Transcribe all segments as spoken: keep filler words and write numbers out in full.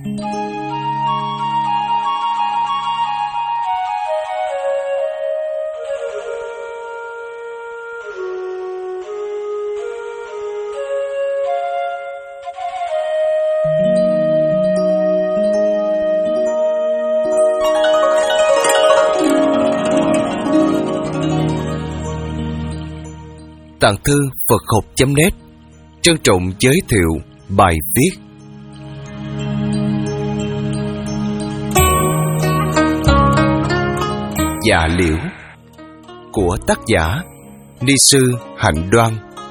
Tạng thư Phật học chấm net trân trọng giới thiệu bài viết Dạ Liễu của tác giả Ni sư Hạnh Đoan.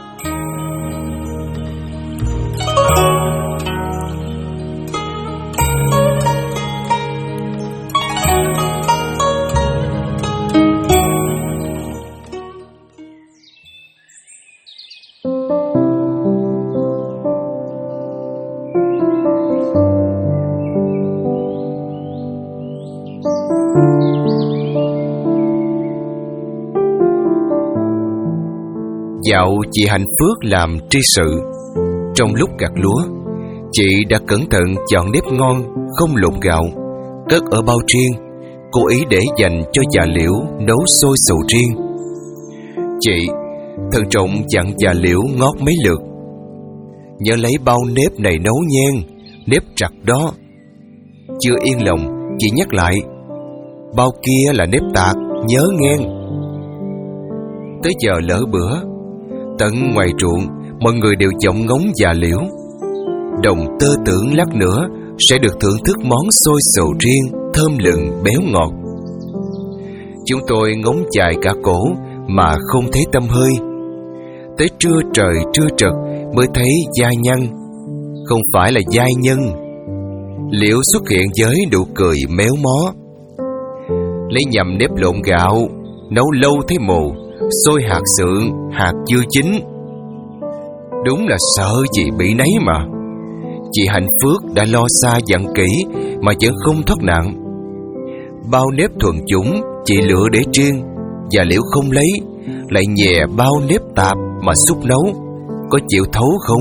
Dạo chị Hạnh Phước làm tri sự, trong lúc gặt lúa, chị đã cẩn thận chọn nếp ngon không lộn gạo, cất ở bao riêng, cố ý để dành cho Dạ Liễu nấu sôi sầu riêng. Chị thận trọng dặn Dạ Liễu ngót mấy lượt: nhớ lấy bao nếp này nấu nhen, nếp trặc đó. Chưa yên lòng, chị nhắc lại: bao kia là nếp tạc, nhớ nhen. Tới giờ lỡ bữa, tận ngoài ruộng, mọi người đều vọng ngóng Dạ Liễu. Đồng tơ tưởng lát nữa sẽ được thưởng thức món xôi sầu riêng thơm lừng béo ngọt. Chúng tôi ngóng dài cả cổ mà không thấy tăm hơi. Tới trưa trời trưa trật mới thấy giai nhân, không phải là giai nhân. Liễu xuất hiện với nụ cười méo mó: lấy nhầm nếp lộn gạo, nấu lâu thấy mù, xôi hạt sượng, hạt chưa chín. Đúng là sợ gì bị nấy mà. Chị Hạnh Phước đã lo xa dặn kỹ mà vẫn không thoát nạn. Bao nếp thuần chủng chị lựa để riêng, Dạ Liễu không lấy, lại nhè bao nếp tạp mà xúc nấu, có chịu thấu không?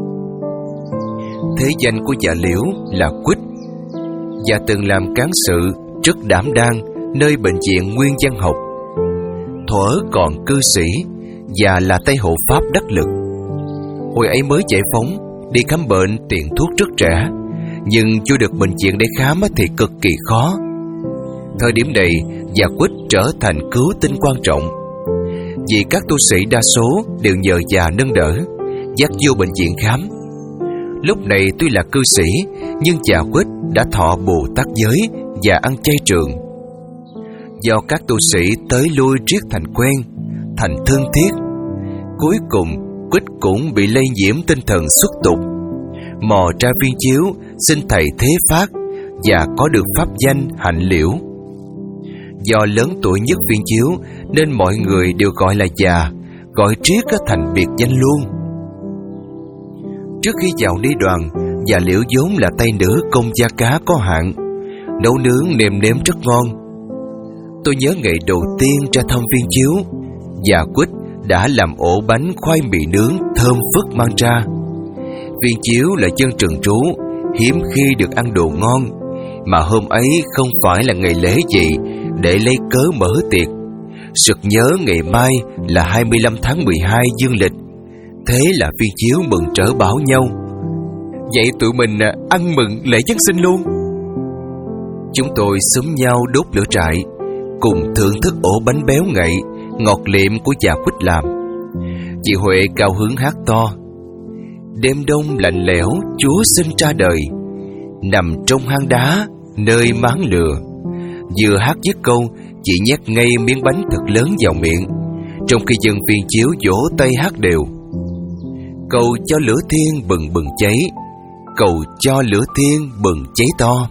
Thế danh của Dạ Liễu là Quýt. Dạ từng làm cán sự rất đảm đang nơi bệnh viện Nguyên Văn Học. Thuở còn cư sĩ và là tay hộ pháp đắc lực. Hồi ấy mới giải phóng, đi khám bệnh tiền thuốc rất rẻ, nhưng chưa được bệnh viện để khám thì cực kỳ khó. Thời điểm này, Dạ Quýt trở thành cứu tinh quan trọng, vì các tu sĩ đa số đều nhờ Dạ nâng đỡ, dắt vô bệnh viện khám. Lúc này tuy là cư sĩ, nhưng Dạ Quýt đã thọ Bồ Tát giới và ăn chay trường. Do các tu sĩ tới lui riết thành quen, thành thân thiết, cuối cùng Quýt cũng bị lây nhiễm tinh thần xuất tục, mò ra viên chiếu xin thầy thế phát và có được pháp danh Hạnh Liễu. Do lớn tuổi nhất viên chiếu nên mọi người đều gọi là Già, gọi triết thành biệt danh luôn. Trước khi vào ni đoàn, Dạ Liễu vốn là tay nữ công gia cá có hạn, nấu nướng nêm nếm rất ngon. Tôi nhớ ngày đầu tiên ra thăm viên chiếu, Dạ Quýt đã làm ổ bánh khoai mì nướng thơm phức mang ra. Viên chiếu là dân trần trú, hiếm khi được ăn đồ ngon, mà hôm ấy không phải là ngày lễ gì để lấy cớ mở tiệc. Sực nhớ ngày mai là hai mươi lăm tháng mười hai dương lịch, thế là viên chiếu mừng trở bảo nhau: vậy tụi mình ăn mừng lễ Giáng sinh luôn. Chúng tôi xúm nhau đốt lửa trại, cùng thưởng thức ổ bánh béo ngậy, ngọt liệm của Dạ Quýt làm. Chị Huệ cao hứng hát to: đêm đông lạnh lẽo Chúa sinh ra đời, nằm trong hang đá nơi máng lửa. Vừa hát dứt câu, chị nhét ngay miếng bánh thật lớn vào miệng, trong khi dân viên chiếu vỗ tay hát đều: cầu cho lửa thiên bừng bừng cháy, cầu cho lửa thiên bừng cháy to.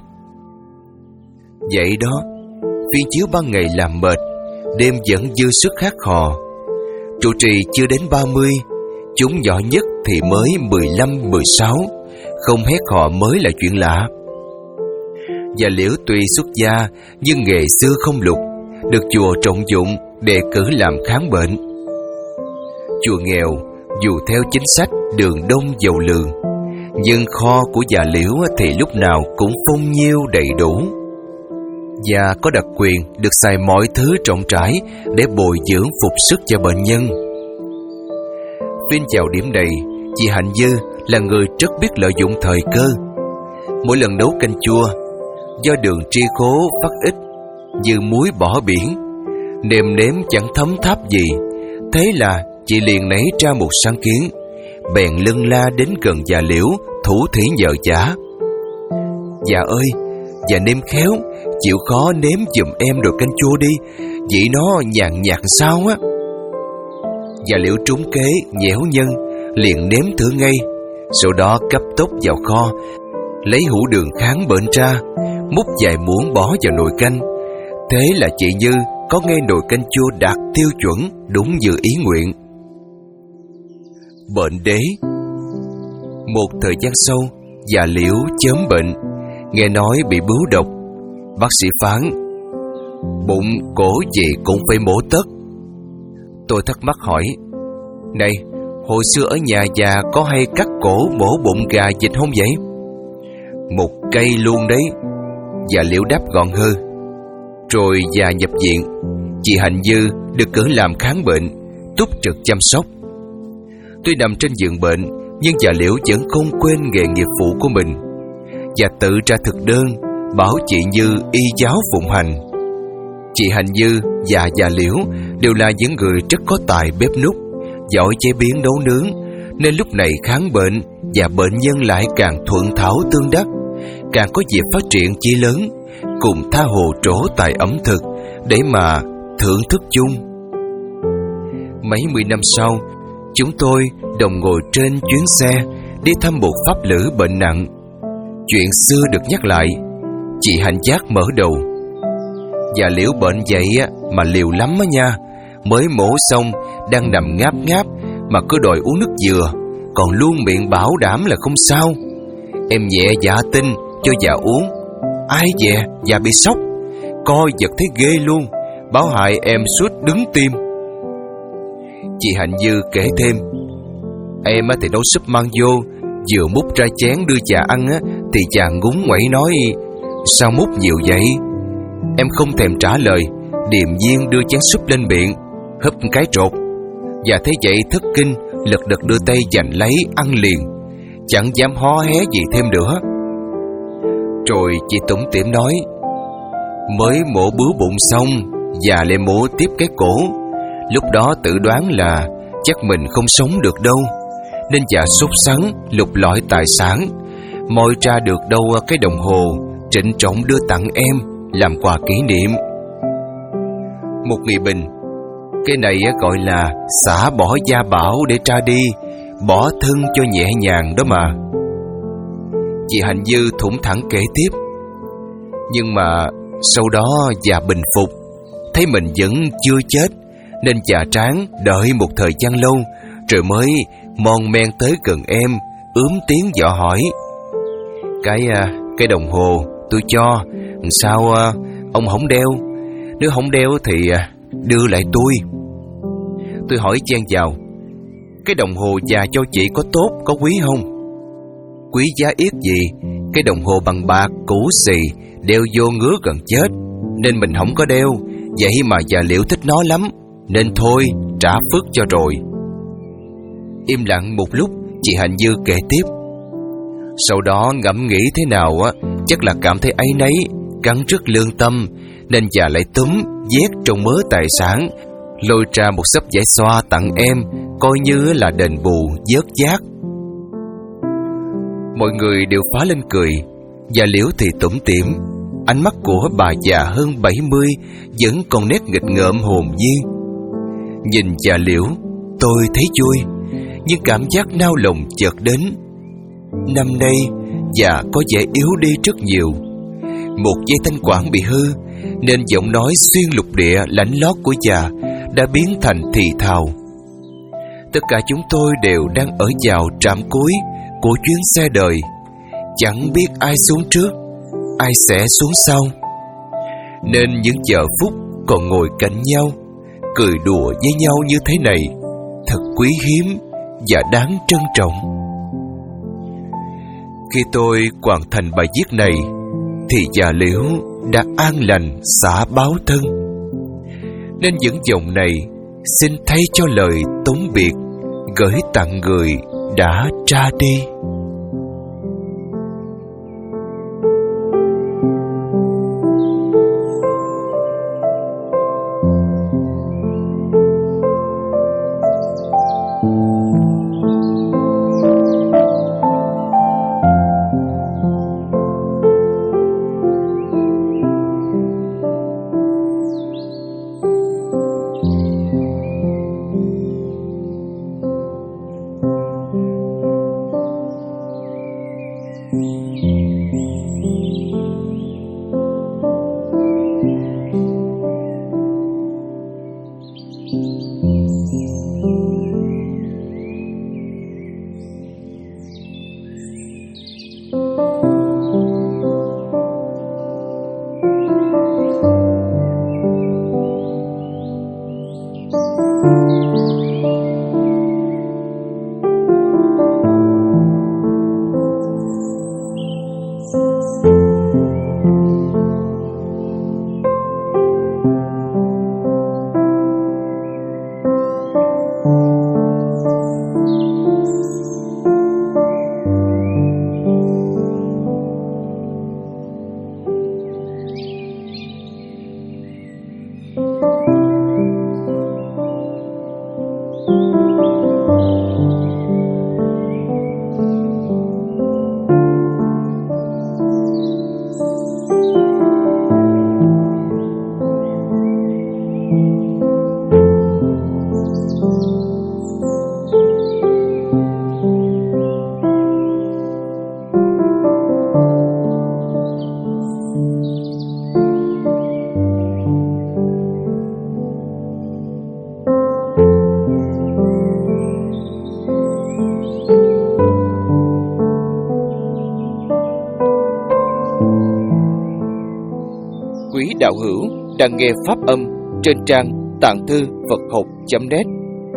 Vậy đó, viên chiếu ban ngày làm mệt, đêm vẫn dư sức hát hò. Trụ trì chưa đến ba mươi, chúng nhỏ nhất thì mới mười lăm mười sáu, không hét hò mới là chuyện lạ. Dạ Liễu tuy xuất gia nhưng nghề xưa không lục, được chùa trọng dụng đề cử làm khám bệnh. Chùa nghèo, dù theo chính sách đường đông giàu lường, Nhưng kho của già Liễu thì lúc nào cũng phong nhiêu đầy đủ, và có đặc quyền được xài mọi thứ rộng rãi để bồi dưỡng phục sức cho bệnh nhân. Phiên chào điểm này, chị Hạnh Dư là người rất biết lợi dụng thời cơ. Mỗi lần nấu canh chua, do đường tri khố phát ít như muối bỏ biển, nêm nếm chẳng thấm tháp gì, thế là chị liền nảy ra một sáng kiến, bèn lân la đến gần già Liễu thủ thỉ nhờ vả. Già ơi, già nêm khéo, chịu khó nếm giùm em đồ canh chua đi, vị nó nhàn nhạt sao á. Già Liễu trúng kế nhẽo nhân, liền nếm thử ngay, sau đó cấp tốc vào kho, lấy hũ đường kháng bệnh ra, múc vài muỗng bỏ vào nồi canh. Thế là chị Như có nghe nồi canh chua đạt tiêu chuẩn đúng như ý nguyện. Bệnh đế. Một thời gian sau, già Liễu chớm bệnh, nghe nói bị bướu độc. Bác sĩ phán bụng cổ gì cũng phải mổ tất. Tôi thắc mắc hỏi: này, hồi xưa ở nhà già có hay cắt cổ mổ bụng gà vịt không vậy? Một cây luôn đấy, già Liễu đáp gọn hơn. Rồi già nhập viện, chị Hạnh Dư được cử làm khám bệnh, túc trực chăm sóc. Tuy nằm trên giường bệnh, nhưng già Liễu vẫn không quên nghề nghiệp phụ của mình, và tự ra thực đơn bảo chị Như y giáo phụng hành. Chị Hạnh Dư và già Liễu đều là những người rất có tài bếp núc, giỏi chế biến nấu nướng, nên lúc này khám bệnh và bệnh nhân lại càng thuận thảo tương đắc, càng có dịp phát triển chí lớn, cùng tha hồ trổ tài ẩm thực để mà thưởng thức chung. Mấy mươi năm sau, chúng tôi đồng ngồi trên chuyến xe đi thăm một pháp lữ bệnh nặng. Chuyện xưa được nhắc lại, chị Hạnh Giác mở đầu: già Liễu bệnh vậy mà liều lắm á nha, mới mổ xong đang nằm ngáp ngáp mà cứ đòi uống nước dừa, còn luôn miệng bảo đảm là không sao. Em nhẹ dạ tin cho già uống, ai dè già bị sốc, coi giật thấy ghê luôn, báo hại em suốt đứng tim. Chị Hạnh Dư kể thêm: em thì nấu súp mang vô, vừa múc ra chén đưa già ăn á, thì già ngúng nguẩy nói: sao múc nhiều vậy? Em không thèm trả lời, điềm nhiên đưa chén súp lên miệng, húp cái trột. Già thấy vậy thất kinh, lật đật đưa tay giành lấy ăn liền, chẳng dám hó hé gì thêm nữa. Rồi chị tủm tỉm nói: mới mổ bướu bụng xong, già lại mổ tiếp cái cổ. Lúc đó tự đoán là chắc mình không sống được đâu, nên già sốt sắng lục lọi tài sản, moi ra được đâu cái đồng hồ, trịnh trọng đưa tặng em làm quà kỷ niệm. Một người bình, cái này gọi là xả bỏ gia bảo để tra đi, bỏ thân cho nhẹ nhàng đó mà. Chị Hạnh Dư thủng thẳng kể tiếp: nhưng mà sau đó già bình phục, thấy mình vẫn chưa chết, nên già tráng đợi một thời gian lâu, rồi mới mon men tới gần em, ướm tiếng dò hỏi: Cái cái đồng hồ tôi cho, sao ông không đeo? Nếu không đeo thì đưa lại tôi. Tôi hỏi chen vào: cái đồng hồ già cho chị có tốt, có quý không? Quý giá yết gì, cái đồng hồ bằng bạc cũ xì, đeo vô ngứa gần chết, nên mình không có đeo. Vậy mà già Liễu thích nó lắm, nên thôi trả phước cho rồi. Im lặng một lúc, chị Hạnh Dư kể tiếp: sau đó ngẫm nghĩ thế nào á, chắc là cảm thấy áy náy, cắn rứt lương tâm, nên già lại túm vét trong mớ tài sản, lôi ra một xấp vải xoa tặng em, coi như là đền bù vớt vát. Mọi người đều phá lên cười. Già Liễu thì tủm tỉm, ánh mắt của bà già hơn bảy mươi vẫn còn nét nghịch ngợm hồn nhiên. Nhìn già Liễu, tôi thấy vui, nhưng cảm giác nao lòng chợt đến. Năm nay già có vẻ yếu đi rất nhiều. Một dây thanh quản bị hư, nên giọng nói xuyên lục địa lạnh lót của già đã biến thành thì thào. Tất cả chúng tôi đều đang ở vào trạm cuối của chuyến xe đời, chẳng biết ai xuống trước, ai sẽ xuống sau. Nên những giờ phút còn ngồi cạnh nhau, cười đùa với nhau như thế này thật quý hiếm và đáng trân trọng. Khi tôi hoàn thành bài viết này thì già Liễu đã an lành xả báo thân, nên những dòng này xin thay cho lời tống biệt gửi tặng người đã ra đi. Quý đạo hữu đang nghe pháp âm trên trang tạng thư Phật học chấm net.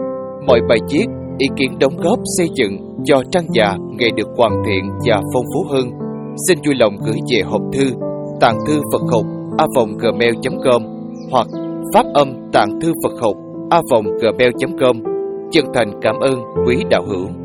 Mọi bài viết, ý kiến đóng góp xây dựng cho trang già ngày được hoàn thiện và phong phú hơn, xin vui lòng gửi về hộp thư tạng thư Phật học a vòng gmail chấm com hoặc pháp âm tạng thư Phật học a vòng gmail chấm com. Chân thành cảm ơn quý đạo hữu.